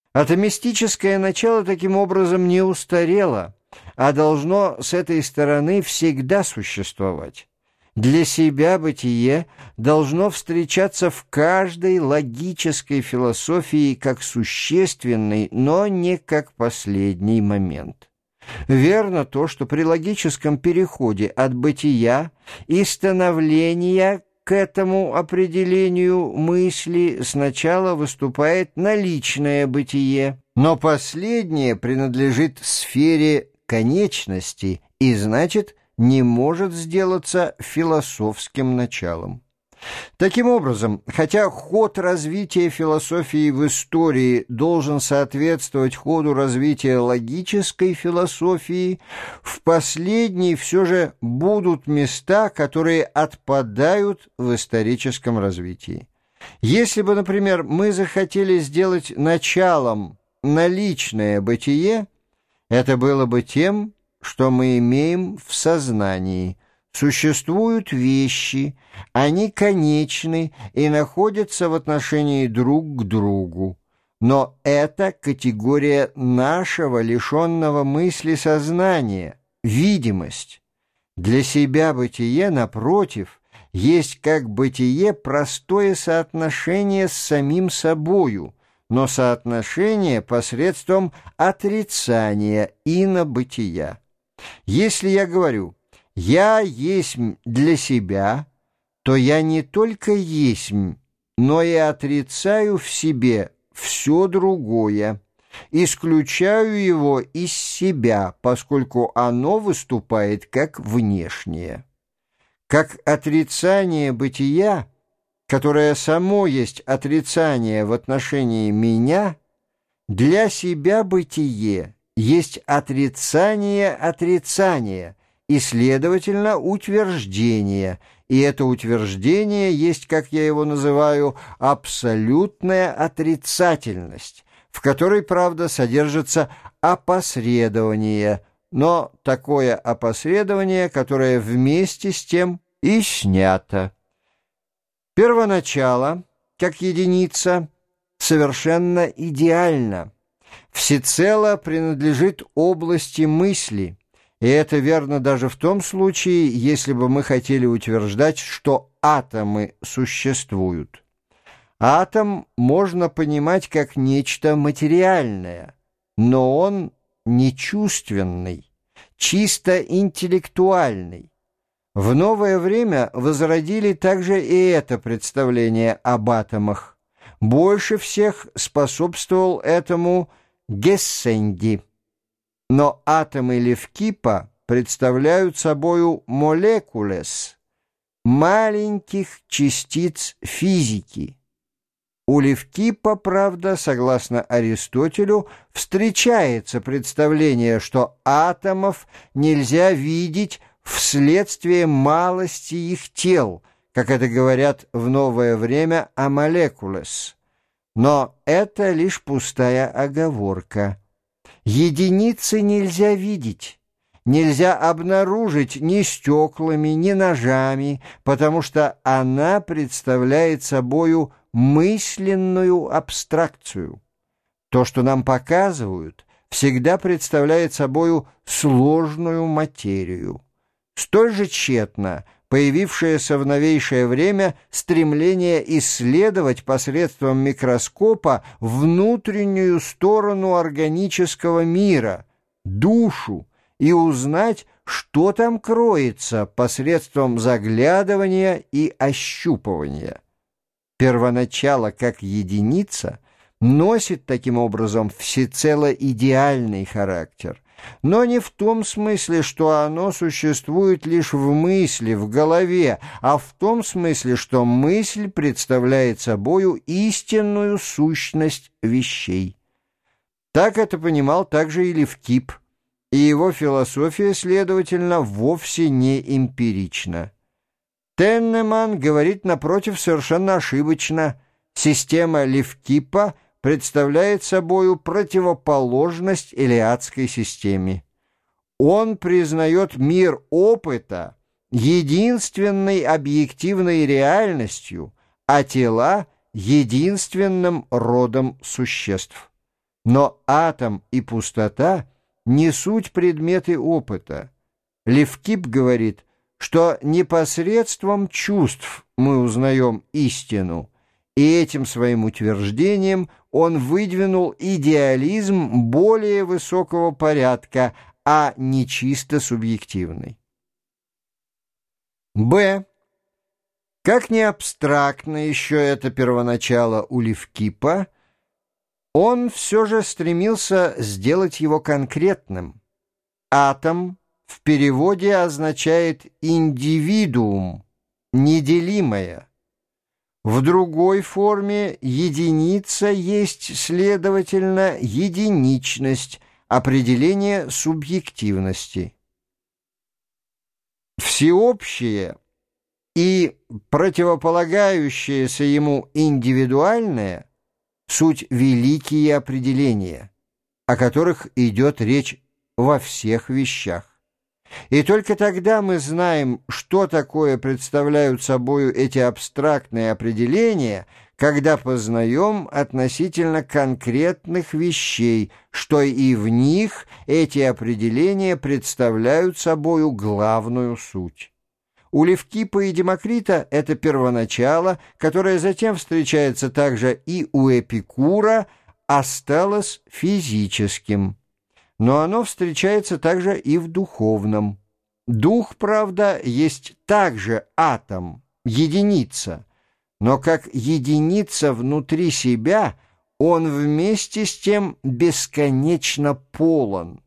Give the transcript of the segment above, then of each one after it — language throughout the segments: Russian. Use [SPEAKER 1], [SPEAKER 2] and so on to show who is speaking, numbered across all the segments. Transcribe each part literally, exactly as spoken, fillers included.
[SPEAKER 1] Атомистическое начало таким образом не устарело, а должно с этой стороны всегда существовать. Для себя бытие должно встречаться в каждой логической философии как существенный, но не как последний момент. Верно то, что при логическом переходе от бытия и становления к этому определению мысли сначала выступает наличное бытие, но последнее принадлежит сфере конечности и, значит, не может сделаться философским началом. Таким образом, хотя ход развития философии в истории должен соответствовать ходу развития логической философии, в последней все же будут места, которые отпадают в историческом развитии. Если бы, например, мы захотели сделать началом наличное бытие, это было бы тем, что мы имеем в сознании. Существуют вещи, они конечны и находятся в отношении друг к другу. Но это категория нашего, лишенного мысли сознания, видимость. Для себя бытие, напротив, есть как бытие простое соотношение с самим собою, но соотношение посредством отрицания инобытия. Если я говорю «я есмь для себя», то я не только есмь, но и отрицаю в себе все другое, исключаю его из себя, поскольку оно выступает как внешнее. Как отрицание бытия, которое само есть отрицание в отношении меня, для себя бытие есть отрицание отрицания и, следовательно, утверждение, и это утверждение есть, как я его называю, абсолютная отрицательность, в которой, правда, содержится опосредование, но такое опосредование, которое вместе с тем и снято. Первоначало, как единица, совершенно идеально, всецело принадлежит области мысли, и это верно даже в том случае, если бы мы хотели утверждать, что атомы существуют. Атом можно понимать как нечто материальное, но он не чувственный, чисто интеллектуальный. В новое время возродили также и это представление об атомах. Больше всех способствовал этому Гессенди. Но атомы Левкипа представляют собою молекулес, маленьких частиц физики. У Левкипа, правда, согласно Аристотелю, встречается представление, что атомов нельзя видеть вследствие малости их тел, как это говорят в новое время о молекулес. Но это лишь пустая оговорка. Единицы нельзя видеть, нельзя обнаружить ни стеклами, ни ножами, потому что она представляет собою мысленную абстракцию. То, что нам показывают, всегда представляет собою сложную материю. Столь же тщетно появившееся в новейшее время стремление исследовать посредством микроскопа внутреннюю сторону органического мира, душу, и узнать, что там кроется посредством заглядывания и ощупывания. Первоначало как единица носит таким образом всецело идеальный характер, но не в том смысле, что оно существует лишь в мысли, в голове, а в том смысле, что мысль представляет собою истинную сущность вещей. Так это понимал также и Левкип, и его философия, следовательно, вовсе не эмпирична. Теннеман говорит, напротив, совершенно ошибочно. Система Левкипа представляет собою противоположность элеатской системе. Он признает мир опыта единственной объективной реальностью, а тела — единственным родом существ. Но атом и пустота не суть предметы опыта. Левкип говорит, что непосредством чувств мы узнаем истину, и этим своим утверждением он выдвинул идеализм более высокого порядка, а не чисто субъективный. Б. Как не абстрактно еще это первоначало у Левкипа, он все же стремился сделать его конкретным. Атом в переводе означает «индивидуум», «неделимое». В другой форме единица есть, следовательно, единичность, определение субъективности. Всеобщее и противополагающееся ему индивидуальное — суть великие определения, о которых идет речь во всех вещах. И только тогда мы знаем, что такое представляют собою эти абстрактные определения, когда познаем относительно конкретных вещей, что и в них эти определения представляют собою главную суть. У Левкипа и Демокрита это первоначало, которое затем встречается также и у Эпикура, осталось физическим. Но оно встречается также и в духовном. Дух, правда, есть также атом, единица, но как единица внутри себя он вместе с тем бесконечно полон.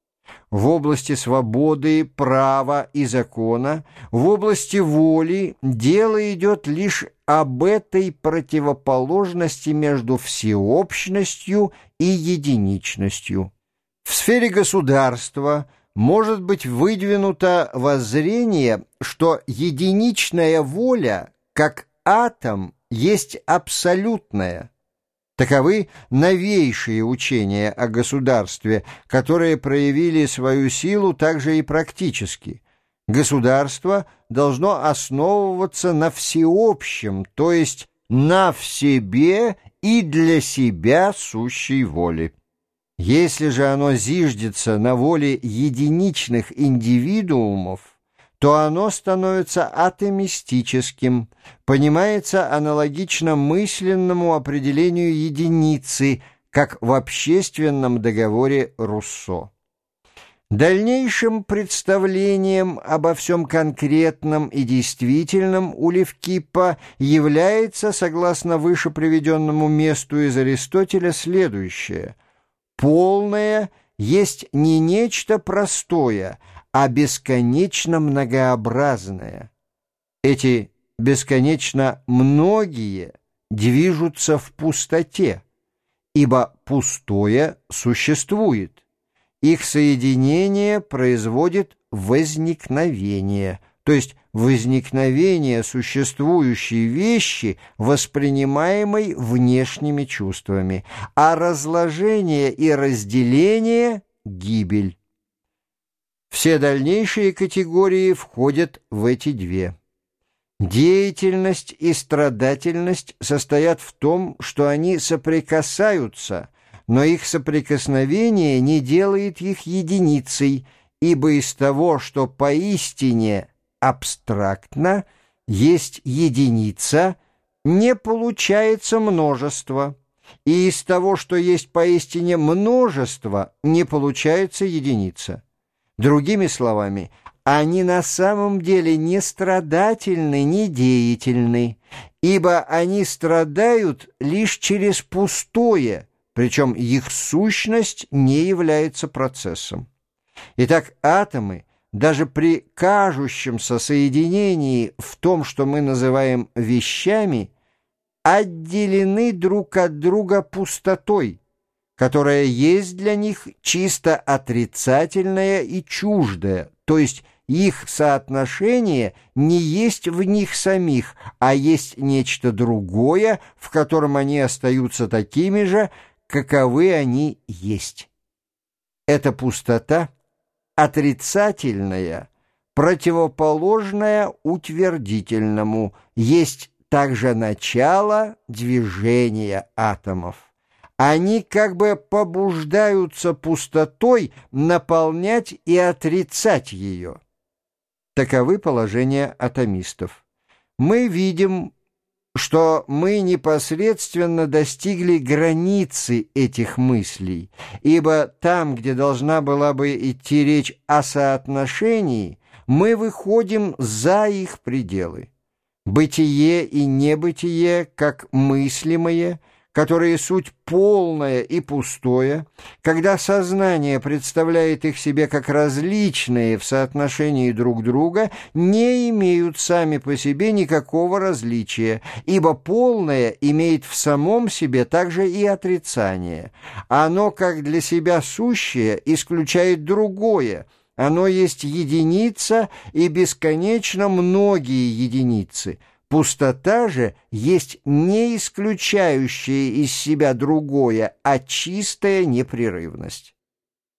[SPEAKER 1] В области свободы, права и закона, в области воли дело идет лишь об этой противоположности между всеобщностью и единичностью. В сфере государства может быть выдвинуто воззрение, что единичная воля, как атом, есть абсолютная. Таковы новейшие учения о государстве, которые проявили свою силу также и практически. Государство должно основываться на всеобщем, то есть на в себе и для себя сущей воле. Если же оно зиждется на воле единичных индивидуумов, то оно становится атомистическим, понимается аналогично мысленному определению единицы, как в общественном договоре Руссо. Дальнейшим представлением обо всем конкретном и действительном у Левкипа является, согласно выше приведенному месту из Аристотеля, следующее: полное есть не нечто простое, а бесконечно многообразное. Эти бесконечно многие движутся в пустоте, ибо пустое существует. Их соединение производит возникновение, то есть возникновение существующей вещи, воспринимаемой внешними чувствами, а разложение и разделение — гибель. Все дальнейшие категории входят в эти две. Деятельность и страдательность состоят в том, что они соприкасаются, но их соприкосновение не делает их единицей, ибо из того, что поистине абстрактно есть единица, не получается множество, и из того, что есть поистине множество, не получается единица. Другими словами, они на самом деле не страдательны, не деятельны, ибо они страдают лишь через пустое, причем их сущность не является процессом. Итак, атомы, даже при кажущемся соединении в том, что мы называем вещами, отделены друг от друга пустотой, которая есть для них чисто отрицательная и чуждая, то есть их соотношение не есть в них самих, а есть нечто другое, в котором они остаются такими же, каковы они есть. Эта пустота отрицательная, противоположная утвердительному, есть также начало движения атомов. Они как бы побуждаются пустотой наполнять и отрицать ее. Таковы положения атомистов. Мы видим, что мы непосредственно достигли границы этих мыслей, ибо там, где должна была бы идти речь о соотношении, мы выходим за их пределы. Бытие и небытие, как мыслимые, которые суть полное и пустое, когда сознание представляет их себе как различные в соотношении друг друга, не имеют сами по себе никакого различия, ибо полное имеет в самом себе также и отрицание. Оно, как для себя сущее, исключает другое. Оно есть единица и бесконечно многие единицы. Пустота же есть не исключающая из себя другое, а чистая непрерывность.